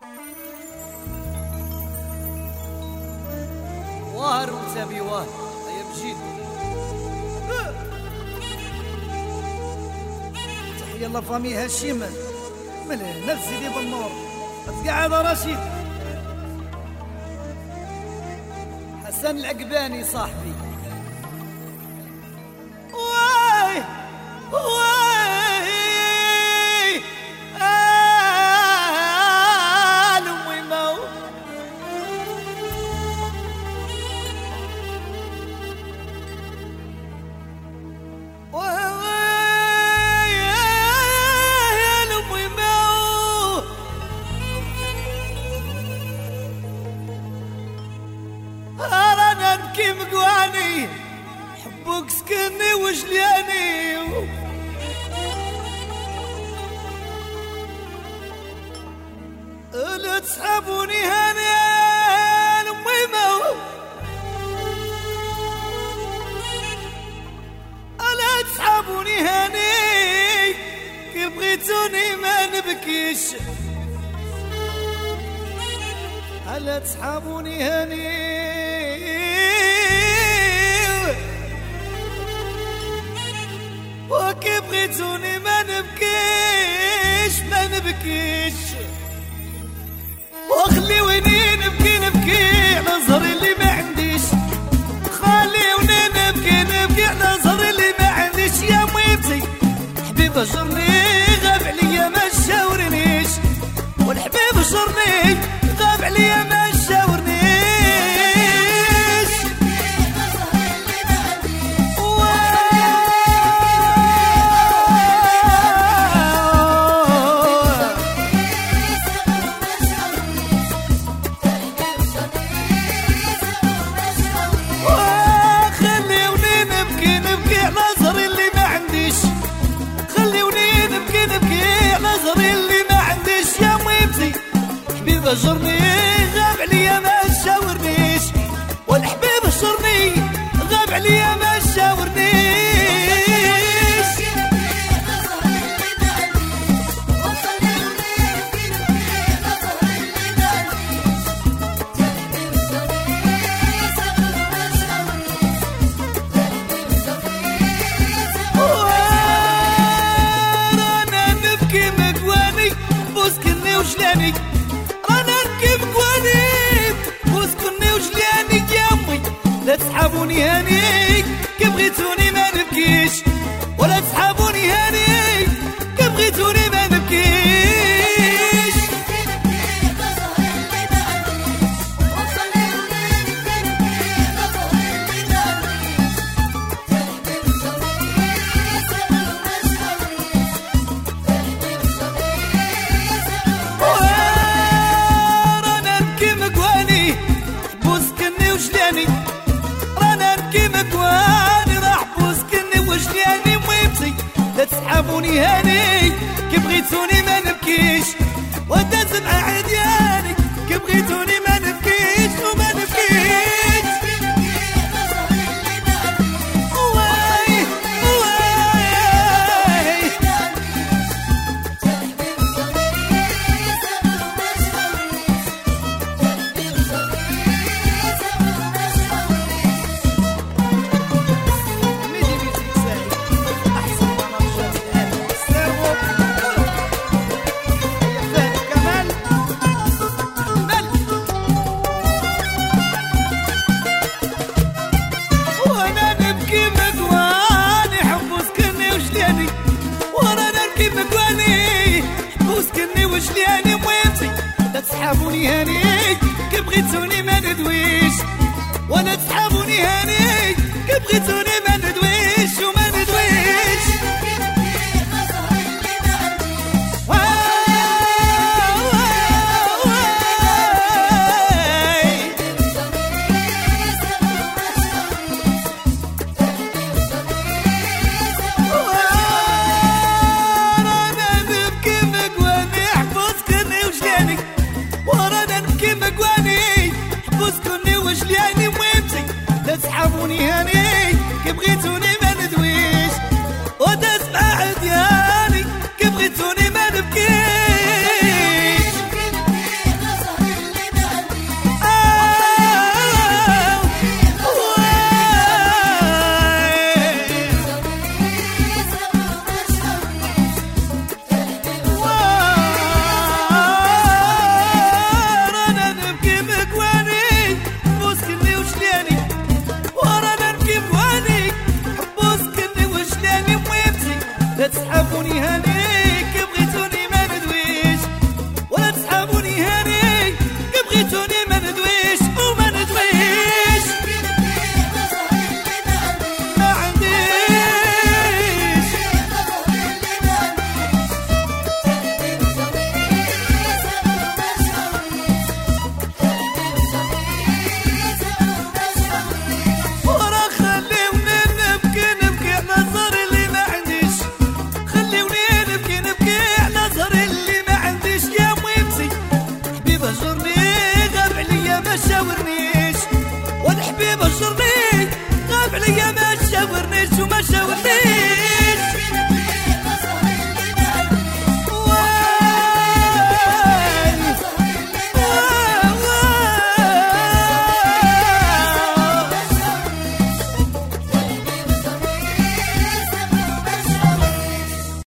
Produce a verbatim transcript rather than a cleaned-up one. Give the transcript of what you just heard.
واهر وتابي واهر يا بجيد. تحية الله فامي هاشم من هنا لسيدي بالنور. تقعد رشيد حسن العقباني صاحبي. واي واي آل أمي مو واي آل أمي مو أرانا نبكي مقواني حبوك سكني وجلياني لا تسحبوني هاني لأمي مو لا تسحبوني هاني كي بغيتوني ما نبكيش. لا تسحبوني هاني وكي بغيتوني ما نبكيش ما نبكيش. وخليوني نبكي نبكي على زهري اللي ما عنديش. خليوني نبكي نبكي على زهري اللي ما عنديش. يا ميتي حبيب جرني غاب عليا ما شاورنيش. والحبيب جرني غاب عليا ما شاورنيش. جرني غاب عليا ما شاورنيش. والحبيب جرني غاب عليا ما شاورنيش. رانا نبكي مقواني بوسكني وجلاني. لا تسحبوني هاني كي بغيتوني ما نبكيش. ولا تسحبوني هاني كي بغيتوني ما نبكيش. رانا نبكي مقواني بوسكني وجلاني. مكواني راح بوسكني وجلياني ويبسي. لا تسحبوني هاني كي بغيتوني ما نبكيش. وداز مع عدياني كي بغيتوني ما نبكيش وما نبكيش. واي واي وجلياني ويمتي. لا تسحبوني هاني كي بغيتوني ما ندويش. ولا تسحبوني هاني كي بغيتوني ما ندويش وما ندويش. تسحبوني